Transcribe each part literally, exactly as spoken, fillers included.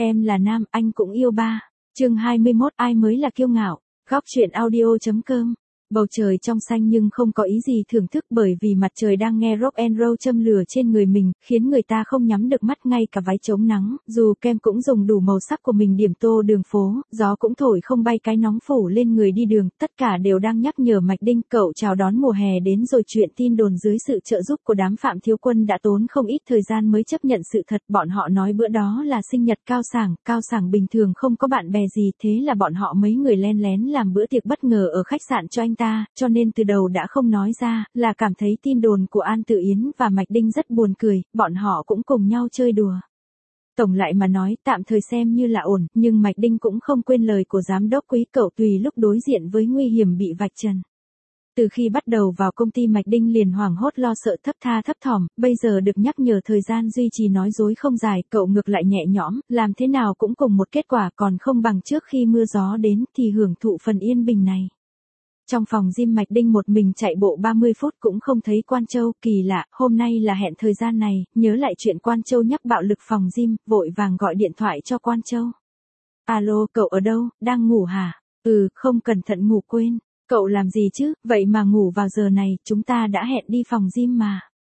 Em là nam, anh cũng yêu ba. Chương hai mươi mốt, ai mới là kiêu ngạo. Góc truyện audio chấm com. Bầu trời trong xanh nhưng không có ý gì thưởng thức, bởi vì mặt trời đang nghe rock and roll châm lửa trên người mình, khiến người ta không nhắm được mắt, ngay cả váy chống nắng, dù kem cũng dùng đủ màu sắc của mình điểm tô đường phố, gió cũng thổi không bay cái nóng phủ lên người đi đường, tất cả đều đang nhắc nhở Mạch Đinh, cậu chào đón mùa hè đến rồi. Chuyện tin đồn dưới sự trợ giúp của đám Phạm Thiếu Quân đã tốn không ít thời gian mới chấp nhận sự thật, bọn họ nói bữa đó là sinh nhật Cao Sảng, Cao Sảng bình thường không có bạn bè gì, thế là bọn họ mấy người len lén làm bữa tiệc bất ngờ ở khách sạn cho anh ta, cho nên từ đầu đã không nói ra, là cảm thấy tin đồn của An Tử Yến và Mạch Đinh rất buồn cười, bọn họ cũng cùng nhau chơi đùa. Tổng lại mà nói, tạm thời xem như là ổn, nhưng Mạch Đinh cũng không quên lời của giám đốc Quý, cậu tùy lúc đối diện với nguy hiểm bị vạch trần. Từ khi bắt đầu vào công ty Mạch Đinh liền hoảng hốt lo sợ thấp tha thấp thỏm, bây giờ được nhắc nhở thời gian duy trì nói dối không dài, cậu ngược lại nhẹ nhõm, làm thế nào cũng cùng một kết quả, còn không bằng trước khi mưa gió đến thì hưởng thụ phần yên bình này. Trong phòng gym Mạch Đinh một mình chạy bộ ba mươi phút cũng không thấy Quan Châu, kỳ lạ, hôm nay là hẹn thời gian này, nhớ lại chuyện Quan Châu nhắc bạo lực phòng gym, vội vàng gọi điện thoại cho Quan Châu. Alo, cậu ở đâu, đang ngủ hả? Ừ, không cẩn thận ngủ quên. Cậu làm gì chứ, vậy mà ngủ vào giờ này, chúng ta đã hẹn đi phòng gym mà.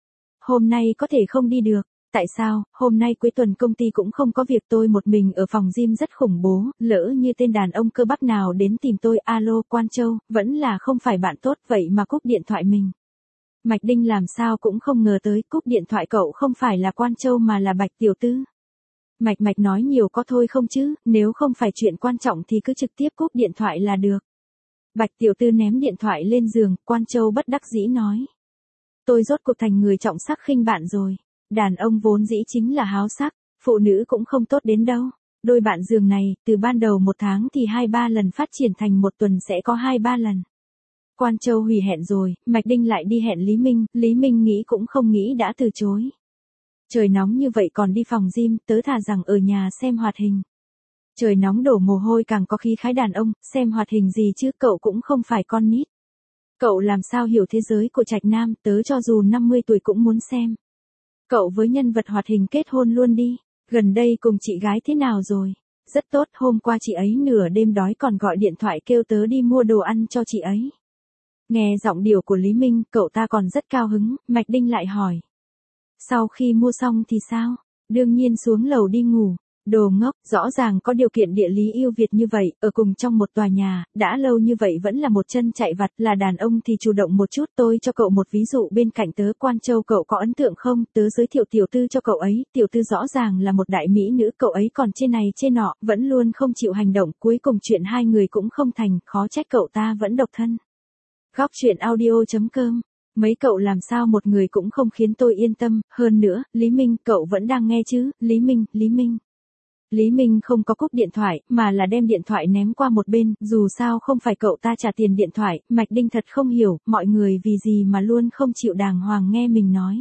Hôm nay có thể không đi được. Tại sao, hôm nay cuối tuần công ty cũng không có việc, tôi một mình ở phòng gym rất khủng bố, lỡ như tên đàn ông cơ bắp nào đến tìm tôi. Alo, Quan Châu, vẫn là không phải bạn tốt, vậy mà cúp điện thoại mình. Mạch Đinh làm sao cũng không ngờ tới, cúp điện thoại cậu không phải là Quan Châu mà là Bạch tiểu thư. Mạch Mạch nói nhiều có thôi không chứ, nếu không phải chuyện quan trọng thì cứ trực tiếp cúp điện thoại là được. Bạch tiểu thư ném điện thoại lên giường, Quan Châu bất đắc dĩ nói. Tôi rốt cuộc thành người trọng sắc khinh bạn rồi. Đàn ông vốn dĩ chính là háo sắc, phụ nữ cũng không tốt đến đâu. Đôi bạn giường này, từ ban đầu một tháng thì hai ba lần phát triển thành một tuần sẽ có hai ba lần. Quan Châu hủy hẹn rồi, Mạch Đinh lại đi hẹn Lý Minh, Lý Minh nghĩ cũng không nghĩ đã từ chối. Trời nóng như vậy còn đi phòng gym, tớ thà rằng ở nhà xem hoạt hình. Trời nóng đổ mồ hôi càng có khí khái đàn ông, xem hoạt hình gì chứ, cậu cũng không phải con nít. Cậu làm sao hiểu thế giới của trạch nam, tớ cho dù năm mươi tuổi cũng muốn xem. Cậu với nhân vật hoạt hình kết hôn luôn đi, gần đây cùng chị gái thế nào rồi? Rất tốt, hôm qua chị ấy nửa đêm đói còn gọi điện thoại kêu tớ đi mua đồ ăn cho chị ấy. Nghe giọng điệu của Lý Minh, cậu ta còn rất cao hứng, Mạch Đinh lại hỏi. Sau khi mua xong thì sao? Đương nhiên xuống lầu đi ngủ. Đồ ngốc, rõ ràng có điều kiện địa lý ưu việt như vậy, ở cùng trong một tòa nhà, đã lâu như vậy vẫn là một chân chạy vặt, là đàn ông thì chủ động một chút. Tôi cho cậu một ví dụ, bên cạnh tớ Quan Châu cậu có ấn tượng không? Tớ giới thiệu tiểu tư cho cậu ấy, tiểu tư rõ ràng là một đại mỹ nữ, cậu ấy còn trên này trên nọ, vẫn luôn không chịu hành động, cuối cùng chuyện hai người cũng không thành, khó trách cậu ta vẫn độc thân. Góc truyện audio chấm com. Mấy cậu làm sao một người cũng không khiến tôi yên tâm, hơn nữa, Lý Minh, cậu vẫn đang nghe chứ? Lý Minh, Lý Minh. Lý Minh không có cúp điện thoại, mà là đem điện thoại ném qua một bên, dù sao không phải cậu ta trả tiền điện thoại. Mạch Đinh thật không hiểu, mọi người vì gì mà luôn không chịu đàng hoàng nghe mình nói.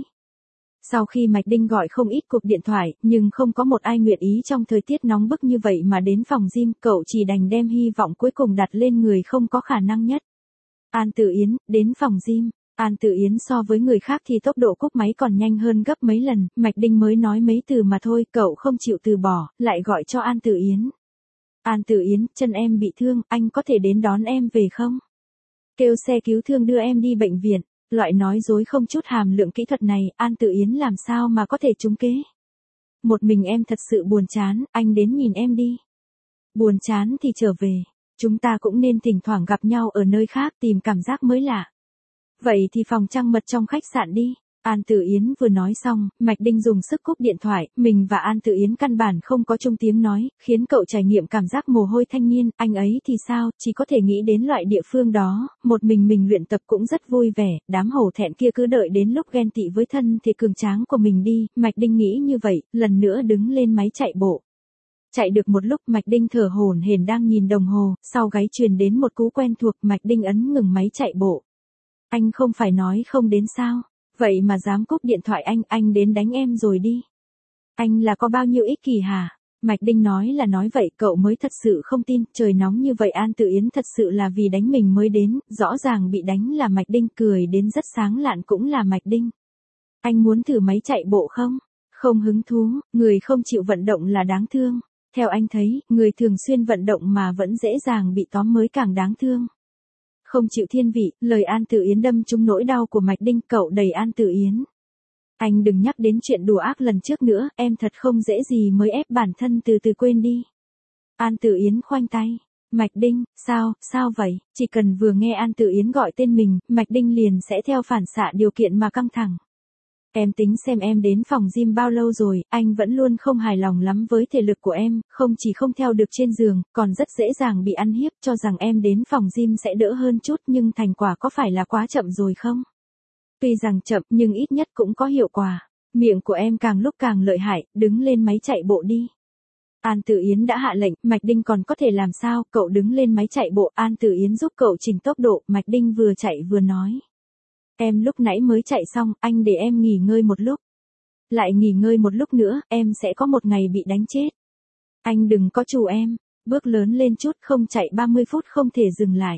Sau khi Mạch Đinh gọi không ít cuộc điện thoại, nhưng không có một ai nguyện ý trong thời tiết nóng bức như vậy mà đến phòng gym, cậu chỉ đành đem hy vọng cuối cùng đặt lên người không có khả năng nhất. An Tử Yến, đến phòng gym. An Tử Yến so với người khác thì tốc độ cúp máy còn nhanh hơn gấp mấy lần, Mạch Đinh mới nói mấy từ mà thôi, cậu không chịu từ bỏ, lại gọi cho An Tử Yến. An Tử Yến, chân em bị thương, anh có thể đến đón em về không? Kêu xe cứu thương đưa em đi bệnh viện. Loại nói dối không chút hàm lượng kỹ thuật này, An Tử Yến làm sao mà có thể trúng kế? Một mình em thật sự buồn chán, anh đến nhìn em đi. Buồn chán thì trở về, chúng ta cũng nên thỉnh thoảng gặp nhau ở nơi khác tìm cảm giác mới lạ. Vậy thì phòng trăng mật trong khách sạn đi. An Tử Yến vừa nói xong, Mạch Đinh dùng sức cúp điện thoại, mình và An Tử Yến căn bản không có chung tiếng nói, khiến cậu trải nghiệm cảm giác mồ hôi thanh niên, anh ấy thì sao, chỉ có thể nghĩ đến loại địa phương đó, một mình mình luyện tập cũng rất vui vẻ, đám hổ thẹn kia cứ đợi đến lúc ghen tị với thân thì cường tráng của mình đi, Mạch Đinh nghĩ như vậy, lần nữa đứng lên máy chạy bộ. Chạy được một lúc Mạch Đinh thở hổn hển đang nhìn đồng hồ, sau gáy truyền đến một cú quen thuộc, Mạch Đinh ấn ngừng máy chạy bộ. Anh không phải nói không đến sao? Vậy mà dám cúp điện thoại anh, anh đến đánh em rồi đi. Anh là có bao nhiêu ích kỷ hả? Mạch Đinh nói là nói vậy, cậu mới thật sự không tin, trời nóng như vậy An Tử Yến thật sự là vì đánh mình mới đến, rõ ràng bị đánh là Mạch Đinh, cười đến rất sáng lạn cũng là Mạch Đinh. Anh muốn thử máy chạy bộ không? Không hứng thú, người không chịu vận động là đáng thương. Theo anh thấy, người thường xuyên vận động mà vẫn dễ dàng bị tóm mới càng đáng thương. Không chịu thiên vị, lời An Tử Yến đâm trúng nỗi đau của Mạch Đinh, cậu đẩy An Tử Yến. Anh đừng nhắc đến chuyện đùa ác lần trước nữa, em thật không dễ gì mới ép bản thân từ từ quên đi. An Tử Yến khoanh tay. Mạch Đinh, sao, sao vậy? Chỉ cần vừa nghe An Tử Yến gọi tên mình, Mạch Đinh liền sẽ theo phản xạ điều kiện mà căng thẳng. Em tính xem em đến phòng gym bao lâu rồi, anh vẫn luôn không hài lòng lắm với thể lực của em, không chỉ không theo được trên giường, còn rất dễ dàng bị ăn hiếp, cho rằng em đến phòng gym sẽ đỡ hơn chút nhưng thành quả có phải là quá chậm rồi không? Tuy rằng chậm nhưng ít nhất cũng có hiệu quả. Miệng của em càng lúc càng lợi hại, đứng lên máy chạy bộ đi. An Tử Yến đã hạ lệnh, Mạch Đinh còn có thể làm sao, cậu đứng lên máy chạy bộ, An Tử Yến giúp cậu chỉnh tốc độ, Mạch Đinh vừa chạy vừa nói. Em lúc nãy mới chạy xong, anh để em nghỉ ngơi một lúc. Lại nghỉ ngơi một lúc nữa, em sẽ có một ngày bị đánh chết. Anh đừng có chù em, bước lớn lên chút, không chạy ba mươi phút không thể dừng lại.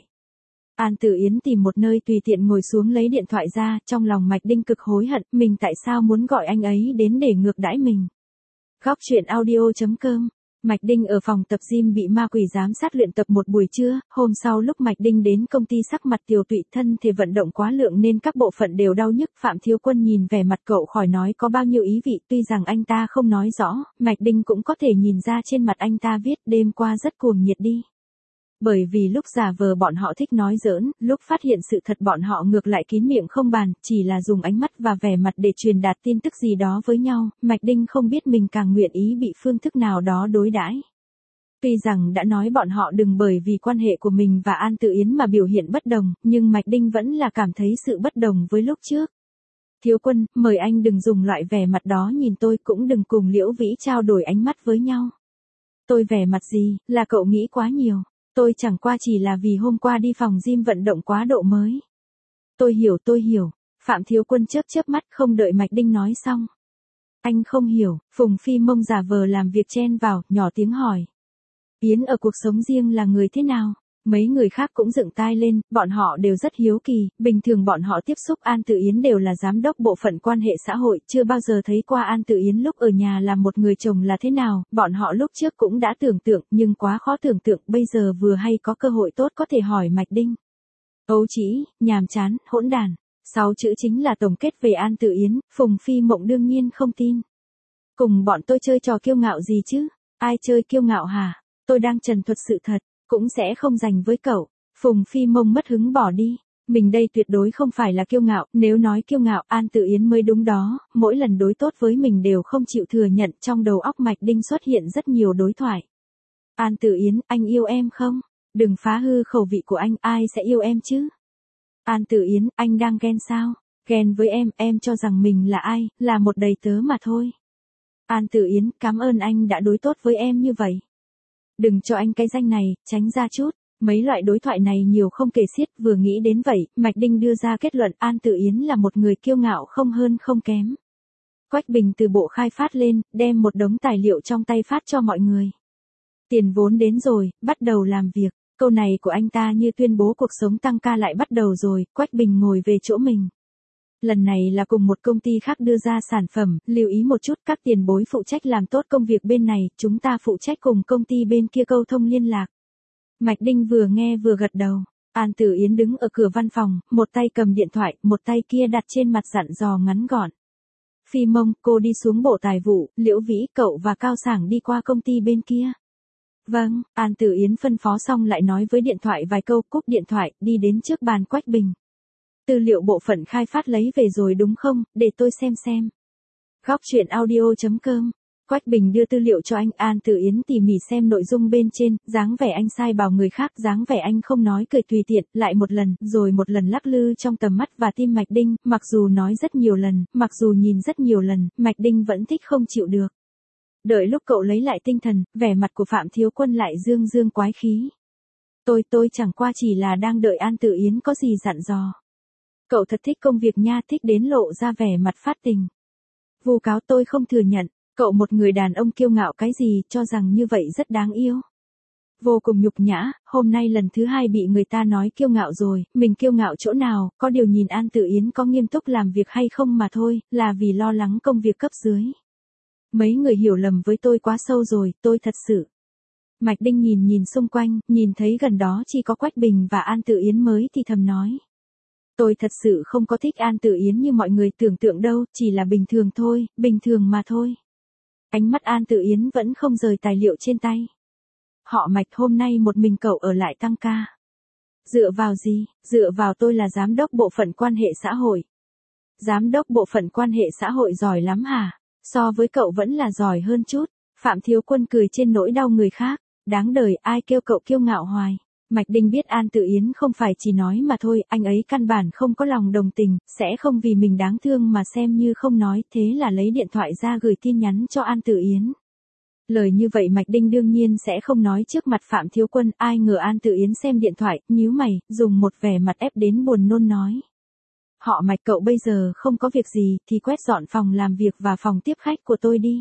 An Tử Yến tìm một nơi tùy tiện ngồi xuống lấy điện thoại ra, trong lòng Mạch Đinh cực hối hận, mình tại sao muốn gọi anh ấy đến để ngược đãi mình. Góc truyện audio chấm com. Mạch Đinh ở phòng tập gym bị ma quỷ giám sát luyện tập một buổi trưa, hôm sau lúc Mạch Đinh đến công ty sắc mặt tiều tụy, thân thể vận động quá lượng nên các bộ phận đều đau nhức. Phạm Thiếu Quân nhìn vẻ mặt cậu khỏi nói có bao nhiêu ý vị, tuy rằng anh ta không nói rõ, Mạch Đinh cũng có thể nhìn ra trên mặt anh ta viết đêm qua rất cuồng nhiệt đi. Bởi vì lúc giả vờ bọn họ thích nói giỡn, lúc phát hiện sự thật bọn họ ngược lại kín miệng không bàn, chỉ là dùng ánh mắt và vẻ mặt để truyền đạt tin tức gì đó với nhau, Mạch Đinh không biết mình càng nguyện ý bị phương thức nào đó đối đãi. Tuy rằng đã nói bọn họ đừng bởi vì quan hệ của mình và An Tử Yến mà biểu hiện bất đồng, nhưng Mạch Đinh vẫn là cảm thấy sự bất đồng với lúc trước. Thiếu Quân, mời anh đừng dùng loại vẻ mặt đó nhìn tôi, cũng đừng cùng Liễu Vĩ trao đổi ánh mắt với nhau. Tôi vẻ mặt gì, là cậu nghĩ quá nhiều. Tôi chẳng qua chỉ là vì hôm qua đi phòng gym vận động quá độ mới. Tôi hiểu tôi hiểu, Phạm Thiếu Quân chớp chớp mắt không đợi Mạch Đinh nói xong. Anh không hiểu, Phùng Phi Mông giả vờ làm việc chen vào, nhỏ tiếng hỏi. Yến ở cuộc sống riêng là người thế nào? Mấy người khác cũng dựng tai lên, bọn họ đều rất hiếu kỳ, bình thường bọn họ tiếp xúc An Tử Yến đều là giám đốc bộ phận quan hệ xã hội, chưa bao giờ thấy qua An Tử Yến lúc ở nhà làm một người chồng là thế nào, bọn họ lúc trước cũng đã tưởng tượng, nhưng quá khó tưởng tượng, bây giờ vừa hay có cơ hội tốt có thể hỏi Mạch Đinh. Ấu trĩ, nhàm chán, hỗn đàn, sáu chữ chính là tổng kết về An Tử Yến, Phùng Phi Mộng đương nhiên không tin. Cùng bọn tôi chơi trò kiêu ngạo gì chứ, ai chơi kiêu ngạo hả, tôi đang trần thuật sự thật. Cũng sẽ không dành với cậu. Phùng Phi Mông mất hứng bỏ đi. Mình đây tuyệt đối không phải là kiêu ngạo, nếu nói kiêu ngạo An Tử Yến mới đúng đó, mỗi lần đối tốt với mình đều không chịu thừa nhận, trong đầu óc Mạch Đinh xuất hiện rất nhiều đối thoại. An Tử Yến, anh yêu em không? Đừng phá hư khẩu vị của anh, ai sẽ yêu em chứ? An Tử Yến, anh đang ghen sao? Ghen với em, em cho rằng mình là ai, là một đầy tớ mà thôi. An Tử Yến, cảm ơn anh đã đối tốt với em như vậy. Đừng cho anh cái danh này, tránh ra chút. Mấy loại đối thoại này nhiều không kể xiết, vừa nghĩ đến vậy, Mạch Đinh đưa ra kết luận An Tử Yến là một người kiêu ngạo không hơn không kém. Quách Bình từ bộ khai phát lên, đem một đống tài liệu trong tay phát cho mọi người. Tiền vốn đến rồi, bắt đầu làm việc. Câu này của anh ta như tuyên bố cuộc sống tăng ca lại bắt đầu rồi, Quách Bình ngồi về chỗ mình. Lần này là cùng một công ty khác đưa ra sản phẩm, lưu ý một chút, các tiền bối phụ trách làm tốt công việc bên này, chúng ta phụ trách cùng công ty bên kia câu thông liên lạc. Mạch Đinh vừa nghe vừa gật đầu. An Tử Yến đứng ở cửa văn phòng, một tay cầm điện thoại, một tay kia đặt trên mặt dặn dò ngắn gọn. Phi Mông, cô đi xuống bộ tài vụ, Liễu Vĩ, cậu và Cao Sảng đi qua công ty bên kia. Vâng, An Tử Yến phân phó xong lại nói với điện thoại vài câu, cúp điện thoại, đi đến trước bàn Quách Bình. Tư liệu bộ phận khai phát lấy về rồi đúng không, để tôi xem xem. Góc truyện audio chấm com. Quách Bình đưa tư liệu cho anh, An Tử Yến tỉ mỉ xem nội dung bên trên, dáng vẻ anh sai bảo người khác, dáng vẻ anh không nói cười tùy tiện, lại một lần, rồi một lần lắc lư trong tầm mắt và tim Mạch Đinh, mặc dù nói rất nhiều lần, mặc dù nhìn rất nhiều lần, Mạch Đinh vẫn thích không chịu được. Đợi lúc cậu lấy lại tinh thần, vẻ mặt của Phạm Thiếu Quân lại dương dương quái khí. Tôi, tôi chẳng qua chỉ là đang đợi An Tử Yến có gì dặn dò. Cậu thật thích công việc nha, thích đến lộ ra vẻ mặt phát tình. Vu cáo tôi không thừa nhận, cậu một người đàn ông kiêu ngạo cái gì, cho rằng như vậy rất đáng yêu. Vô cùng nhục nhã, hôm nay lần thứ hai bị người ta nói kiêu ngạo rồi, mình kiêu ngạo chỗ nào, có điều nhìn An Tử Yến có nghiêm túc làm việc hay không mà thôi, là vì lo lắng công việc cấp dưới. Mấy người hiểu lầm với tôi quá sâu rồi, tôi thật sự. Mạch Đinh nhìn nhìn xung quanh, nhìn thấy gần đó chỉ có Quách Bình và An Tự Yến mới thì thầm nói. Tôi thật sự không có thích An Tự Yến như mọi người tưởng tượng đâu, chỉ là bình thường thôi, bình thường mà thôi. Ánh mắt An Tự Yến vẫn không rời tài liệu trên tay. Họ Mạch, hôm nay một mình cậu ở lại tăng ca. Dựa vào gì? Dựa vào tôi là giám đốc bộ phận quan hệ xã hội. Giám đốc bộ phận quan hệ xã hội giỏi lắm hả? So với cậu vẫn là giỏi hơn chút. Phạm Thiếu Quân cười trên nỗi đau người khác. Đáng đời, ai kêu cậu kiêu ngạo hoài. Mạch Đinh biết An Tự Yến không phải chỉ nói mà thôi, anh ấy căn bản không có lòng đồng tình, sẽ không vì mình đáng thương mà xem như không nói, thế là lấy điện thoại ra gửi tin nhắn cho An Tự Yến. Lời như vậy Mạch Đinh đương nhiên sẽ không nói trước mặt Phạm Thiếu Quân, ai ngờ An Tự Yến xem điện thoại, nhíu mày, dùng một vẻ mặt ép đến buồn nôn nói. Họ Mạch, cậu bây giờ không có việc gì thì quét dọn phòng làm việc và phòng tiếp khách của tôi đi.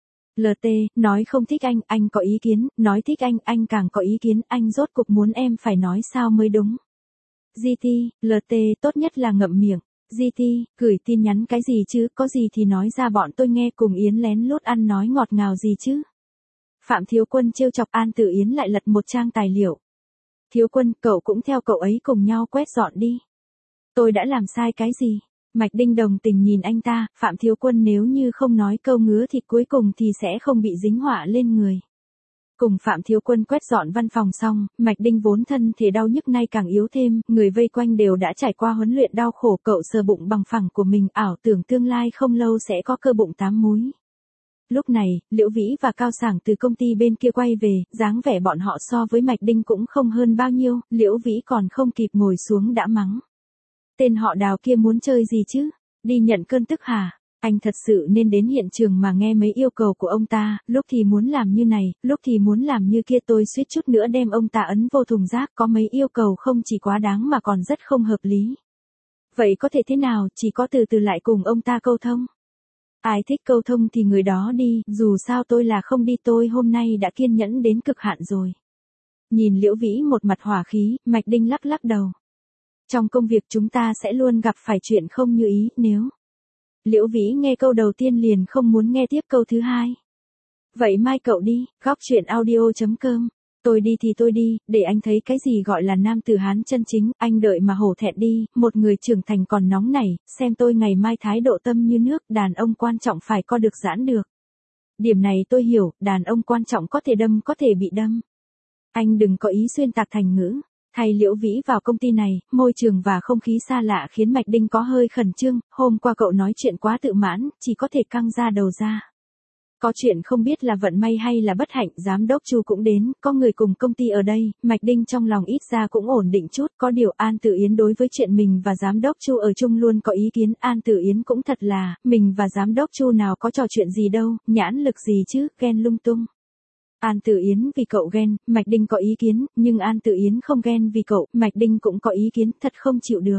lờ tê, nói không thích anh, anh có ý kiến, nói thích anh, anh càng có ý kiến, anh rốt cục muốn em phải nói sao mới đúng. giê tê, lờ tê, tốt nhất là ngậm miệng. giê tê, gửi tin nhắn cái gì chứ, có gì thì nói ra bọn tôi nghe, cùng Yến lén lút ăn nói ngọt ngào gì chứ. Phạm Thiếu Quân trêu chọc. An Tự Yến lại lật một trang tài liệu. Thiếu Quân, cậu cũng theo cậu ấy cùng nhau quét dọn đi. Tôi đã làm sai cái gì? Mạch Đinh đồng tình nhìn anh ta, Phạm Thiếu Quân nếu như không nói câu ngứa thì cuối cùng thì sẽ không bị dính họa lên người. Cùng Phạm Thiếu Quân quét dọn văn phòng xong, Mạch Đinh vốn thân thể đau nhức nay càng yếu thêm, người vây quanh đều đã trải qua huấn luyện đau khổ, cậu sờ bụng bằng phẳng của mình, ảo tưởng tương lai không lâu sẽ có cơ bụng tám múi. Lúc này, Liễu Vĩ và Cao Sảng từ công ty bên kia quay về, dáng vẻ bọn họ so với Mạch Đinh cũng không hơn bao nhiêu, Liễu Vĩ còn không kịp ngồi xuống đã mắng. Tên họ Đào kia muốn chơi gì chứ? Đi nhận cơn tức hả? Anh thật sự nên đến hiện trường mà nghe mấy yêu cầu của ông ta, lúc thì muốn làm như này, lúc thì muốn làm như kia, tôi suýt chút nữa đem ông ta ấn vô thùng rác, có mấy yêu cầu không chỉ quá đáng mà còn rất không hợp lý. Vậy có thể thế nào, chỉ có từ từ lại cùng ông ta câu thông. Ai thích câu thông thì người đó đi, dù sao tôi là không đi, tôi hôm nay đã kiên nhẫn đến cực hạn rồi. Nhìn Liễu Vĩ một mặt hỏa khí, Mạch Đinh lắc lắc đầu. Trong công việc chúng ta sẽ luôn gặp phải chuyện không như ý, nếu... Liễu Vĩ nghe câu đầu tiên liền không muốn nghe tiếp câu thứ hai. Vậy mai cậu đi, góc chuyện audio chấm com. Tôi đi thì tôi đi, để anh thấy cái gì gọi là nam tử Hán chân chính, anh đợi mà hổ thẹn đi, một người trưởng thành còn nóng nảy, xem tôi ngày mai thái độ tâm như nước, đàn ông quan trọng phải co được giãn được. Điểm này tôi hiểu, đàn ông quan trọng có thể đâm có thể bị đâm. Anh đừng có ý xuyên tạc thành ngữ. Thay Liễu Vĩ vào công ty này, môi trường và không khí xa lạ khiến Mạch Đinh có hơi khẩn trương, hôm qua cậu nói chuyện quá tự mãn, chỉ có thể căng ra đầu ra. Có chuyện không biết là vận may hay là bất hạnh, giám đốc Chu cũng đến, có người cùng công ty ở đây, Mạch Đinh trong lòng ít ra cũng ổn định chút, có điều An Tự Yến đối với chuyện mình và giám đốc Chu ở chung luôn có ý kiến, An Tự Yến cũng thật là, mình và giám đốc Chu nào có trò chuyện gì đâu, nhãn lực gì chứ, ghen lung tung. An Tự Yến vì cậu ghen, Mạch Đinh có ý kiến, nhưng An Tự Yến không ghen vì cậu, Mạch Đinh cũng có ý kiến, thật không chịu được.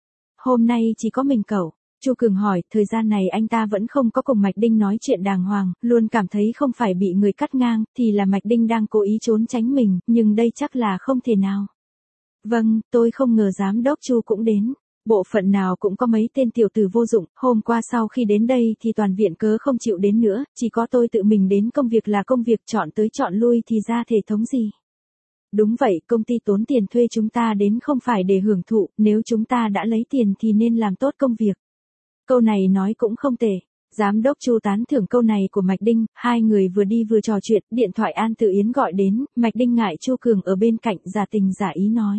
Hôm nay chỉ có mình cậu. Chu Cường hỏi, thời gian này anh ta vẫn không có cùng Mạch Đinh nói chuyện đàng hoàng, luôn cảm thấy không phải bị người cắt ngang, thì là Mạch Đinh đang cố ý trốn tránh mình, nhưng đây chắc là không thể nào. Vâng, tôi không ngờ giám đốc Chu cũng đến. Bộ phận nào cũng có mấy tên tiểu tử vô dụng, hôm qua sau khi đến đây thì toàn viện cớ không chịu đến nữa, chỉ có tôi tự mình đến, công việc là công việc, chọn tới chọn lui thì ra thể thống gì. Đúng vậy, công ty tốn tiền thuê chúng ta đến không phải để hưởng thụ, nếu chúng ta đã lấy tiền thì nên làm tốt công việc. Câu này nói cũng không tệ. Giám đốc Chu tán thưởng câu này của Mạch Đinh, hai người vừa đi vừa trò chuyện, điện thoại An Tự Yến gọi đến, Mạch Đinh ngại Chu Cường ở bên cạnh, giả tình giả ý nói.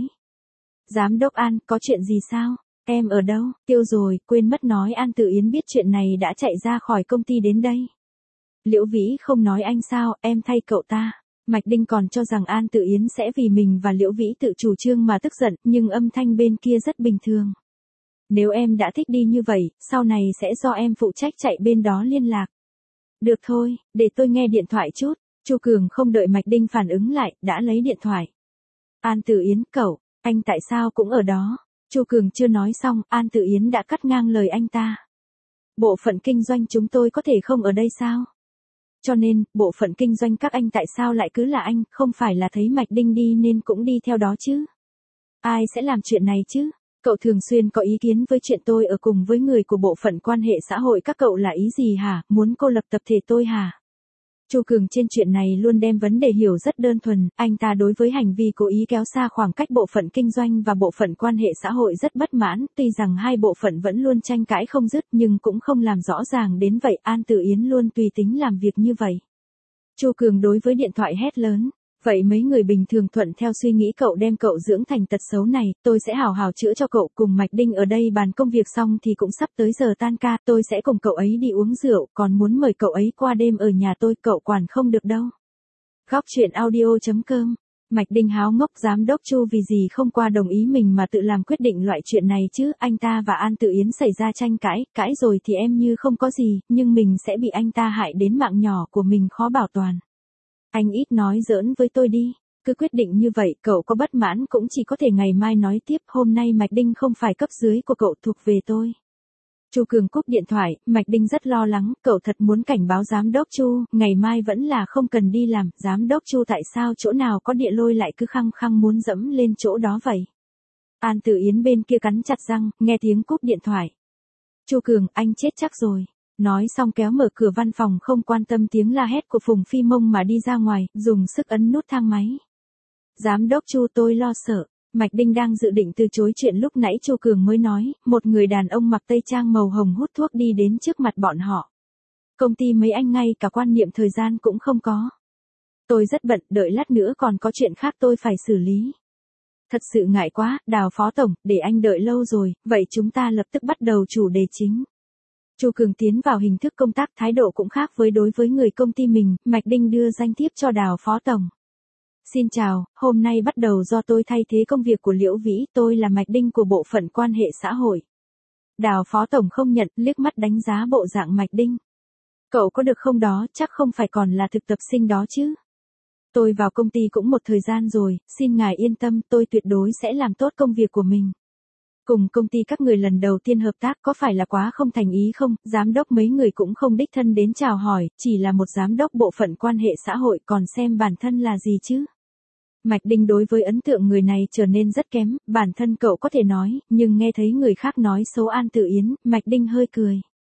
Giám đốc An, có chuyện gì sao? Em ở đâu? Tiêu rồi, quên mất nói An Tự Yến biết chuyện này đã chạy ra khỏi công ty đến đây. Liễu Vĩ không nói anh sao, em thay cậu ta. Mạch Đinh còn cho rằng An Tự Yến sẽ vì mình và Liễu Vĩ tự chủ trương mà tức giận, nhưng âm thanh bên kia rất bình thường. Nếu em đã thích đi như vậy, sau này sẽ do em phụ trách chạy bên đó liên lạc. Được thôi, để tôi nghe điện thoại chút. Chu Cường không đợi Mạch Đinh phản ứng lại, đã lấy điện thoại. An Tự Yến, cậu, anh tại sao cũng ở đó? Chu Cường chưa nói xong, An Tự Yến đã cắt ngang lời anh ta. Bộ phận kinh doanh chúng tôi có thể không ở đây sao? Cho nên, bộ phận kinh doanh các anh tại sao lại cứ là anh, không phải là thấy Mạch Đinh đi nên cũng đi theo đó chứ? Ai sẽ làm chuyện này chứ? Cậu thường xuyên có ý kiến với chuyện tôi ở cùng với người của bộ phận quan hệ xã hội, các cậu là ý gì hả, muốn cô lập tập thể tôi hả? Chu Cường trên chuyện này luôn đem vấn đề hiểu rất đơn thuần, anh ta đối với hành vi cố ý kéo xa khoảng cách bộ phận kinh doanh và bộ phận quan hệ xã hội rất bất mãn, tuy rằng hai bộ phận vẫn luôn tranh cãi không dứt nhưng cũng không làm rõ ràng đến vậy, An Tử Yến luôn tùy tính làm việc như vậy. Chu Cường đối với điện thoại hét lớn. Vậy mấy người bình thường thuận theo suy nghĩ cậu đem cậu dưỡng thành tật xấu này, tôi sẽ hào hào chữa cho cậu. Cùng Mạch Đinh ở đây bàn công việc xong thì cũng sắp tới giờ tan ca, tôi sẽ cùng cậu ấy đi uống rượu, còn muốn mời cậu ấy qua đêm ở nhà tôi, cậu quản không được đâu. Góc chuyện audio chấm com. Mạch Đinh háo ngốc, giám đốc Chu vì gì không qua đồng ý mình mà tự làm quyết định loại chuyện này chứ, anh ta và An Tử Yến xảy ra tranh cãi, cãi rồi thì em như không có gì, nhưng mình sẽ bị anh ta hại đến mạng nhỏ của mình khó bảo toàn. Anh ít nói giỡn với tôi đi, cứ quyết định như vậy, cậu có bất mãn cũng chỉ có thể ngày mai nói tiếp, hôm nay Mạch Đinh không phải cấp dưới của cậu, thuộc về tôi. Chu Cường cúp điện thoại, Mạch Đinh rất lo lắng, cậu thật muốn cảnh báo giám đốc Chu, ngày mai vẫn là không cần đi làm, giám đốc Chu tại sao chỗ nào có địa lôi lại cứ khăng khăng muốn dẫm lên chỗ đó vậy? An Tử Yến bên kia cắn chặt răng, nghe tiếng cúp điện thoại. Chu Cường, anh chết chắc rồi. Nói xong kéo mở cửa văn phòng, không quan tâm tiếng la hét của Phùng Phi Mông mà đi ra ngoài, dùng sức ấn nút thang máy. Giám đốc Chu, tôi lo sợ. Mạch Đinh đang dự định từ chối chuyện lúc nãy Chu Cường mới nói, một người đàn ông mặc tây trang màu hồng hút thuốc đi đến trước mặt bọn họ. Công ty mấy anh ngay cả quan niệm thời gian cũng không có. Tôi rất bận, đợi lát nữa còn có chuyện khác tôi phải xử lý. Thật sự ngại quá, Đào Phó Tổng, để anh đợi lâu rồi, vậy chúng ta lập tức bắt đầu chủ đề chính. Chu Cường tiến vào hình thức công tác, thái độ cũng khác với đối với người công ty mình, Mạch Đinh đưa danh thiếp cho Đào Phó Tổng. Xin chào, hôm nay bắt đầu do tôi thay thế công việc của Liễu Vĩ, tôi là Mạch Đinh của bộ phận quan hệ xã hội. Đào Phó Tổng không nhận, liếc mắt đánh giá bộ dạng Mạch Đinh. Cậu có được không đó, chắc không phải còn là thực tập sinh đó chứ. Tôi vào công ty cũng một thời gian rồi, xin ngài yên tâm, tôi tuyệt đối sẽ làm tốt công việc của mình. Cùng công ty các người lần đầu tiên hợp tác có phải là quá không thành ý không, giám đốc mấy người cũng không đích thân đến chào hỏi, chỉ là một giám đốc bộ phận quan hệ xã hội còn xem bản thân là gì chứ. Mạch Đinh đối với ấn tượng người này trở nên rất kém, bản thân cậu có thể nói, nhưng nghe thấy người khác nói xấu An Tử Yến, Mạch Đinh hơi cười.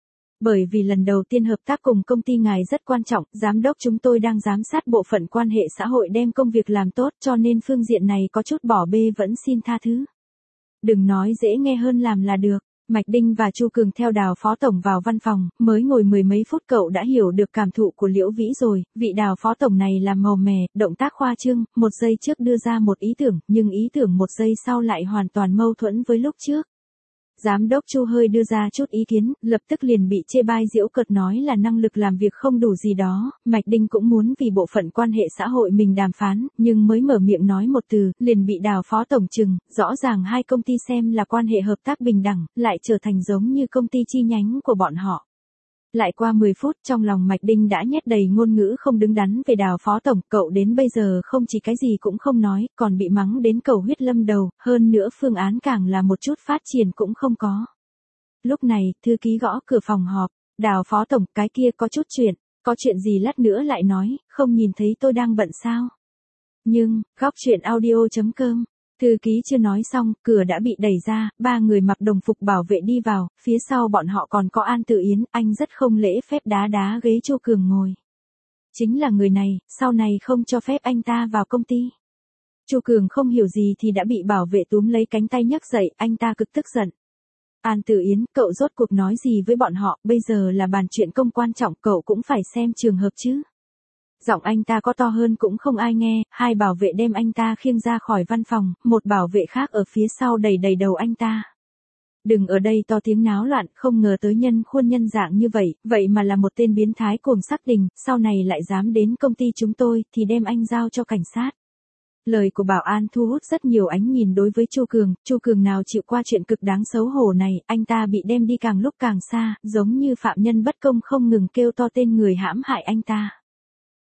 Bởi vì lần đầu tiên hợp tác cùng công ty ngài rất quan trọng, giám đốc chúng tôi đang giám sát bộ phận quan hệ xã hội đem công việc làm tốt, cho nên phương diện này có chút bỏ bê vẫn xin tha thứ. Đừng nói dễ nghe hơn làm là được. Mạch Đinh và Chu Cường theo Đào Phó Tổng vào văn phòng, mới ngồi mười mấy phút cậu đã hiểu được cảm thụ của Liễu Vĩ rồi, vị Đào Phó Tổng này là màu mè, động tác khoa trương, một giây trước đưa ra một ý tưởng, nhưng ý tưởng một giây sau lại hoàn toàn mâu thuẫn với lúc trước. Giám đốc Chu hơi đưa ra chút ý kiến, lập tức liền bị chê bai giễu cợt nói là năng lực làm việc không đủ gì đó, Mạch Đinh cũng muốn vì bộ phận quan hệ xã hội mình đàm phán, nhưng mới mở miệng nói một từ, liền bị Đào Phó Tổng trừng, rõ ràng hai công ty xem là quan hệ hợp tác bình đẳng, lại trở thành giống như công ty chi nhánh của bọn họ. Lại qua mười phút, trong lòng Mạch Đinh đã nhét đầy ngôn ngữ không đứng đắn về Đào Phó Tổng, cậu đến bây giờ không chỉ cái gì cũng không nói, còn bị mắng đến cầu huyết lâm đầu, hơn nữa phương án càng là một chút phát triển cũng không có. Lúc này, thư ký gõ cửa phòng họp, Đào Phó Tổng, cái kia có chút chuyện, có chuyện gì lát nữa lại nói, không nhìn thấy tôi đang bận sao? Nhưng, góc chuyện audio chấm com. Thư ký chưa nói xong, cửa đã bị đẩy ra, ba người mặc đồng phục bảo vệ đi vào, phía sau bọn họ còn có An Tử Yến, anh rất không lễ phép đá đá ghế Chu Cường ngồi. Chính là người này, sau này không cho phép anh ta vào công ty. Chu Cường không hiểu gì thì đã bị bảo vệ túm lấy cánh tay nhấc dậy, anh ta cực tức giận. An Tử Yến, cậu rốt cuộc nói gì với bọn họ, bây giờ là bàn chuyện công quan trọng, cậu cũng phải xem trường hợp chứ. Giọng anh ta có to hơn cũng không ai nghe, hai bảo vệ đem anh ta khiêng ra khỏi văn phòng, một bảo vệ khác ở phía sau đẩy đẩy đầu anh ta. Đừng ở đây to tiếng náo loạn, không ngờ tới nhân khuôn nhân dạng như vậy, vậy mà là một tên biến thái cuồng sắc đình, sau này lại dám đến công ty chúng tôi, thì đem anh giao cho cảnh sát. Lời của bảo an thu hút rất nhiều ánh nhìn đối với Chu Cường, Chu Cường nào chịu qua chuyện cực đáng xấu hổ này, anh ta bị đem đi càng lúc càng xa, giống như phạm nhân bất công không ngừng kêu to tên người hãm hại anh ta.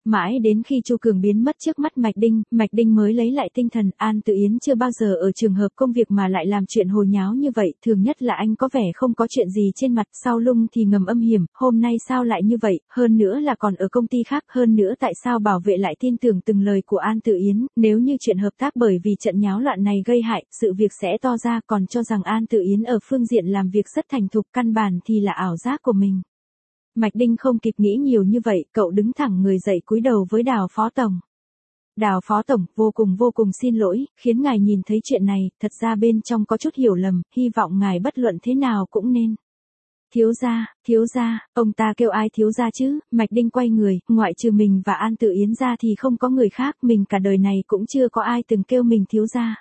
Mãi đến khi Chu Cường biến mất trước mắt Mạch Đinh, Mạch Đinh mới lấy lại tinh thần. An Tự Yến chưa bao giờ ở trường hợp công việc mà lại làm chuyện hồ nháo như vậy, thường nhất là anh có vẻ không có chuyện gì trên mặt, sau lưng thì ngầm âm hiểm, hôm nay sao lại như vậy, hơn nữa là còn ở công ty khác, hơn nữa tại sao bảo vệ lại tin tưởng từng lời của An Tự Yến, nếu như chuyện hợp tác bởi vì trận nháo loạn này gây hại, sự việc sẽ to ra, còn cho rằng An Tự Yến ở phương diện làm việc rất thành thục, căn bản thì là ảo giác của mình. Mạch Đinh không kịp nghĩ nhiều như vậy, cậu đứng thẳng người dậy cúi đầu với Đào Phó Tổng. Đào Phó Tổng, vô cùng vô cùng xin lỗi, khiến ngài nhìn thấy chuyện này, thật ra bên trong có chút hiểu lầm, hy vọng ngài bất luận thế nào cũng nên. Thiếu gia, thiếu gia, ông ta kêu ai thiếu gia chứ? Mạch Đinh quay người, ngoại trừ mình và An Tự Yến ra thì không có người khác, mình cả đời này cũng chưa có ai từng kêu mình thiếu gia.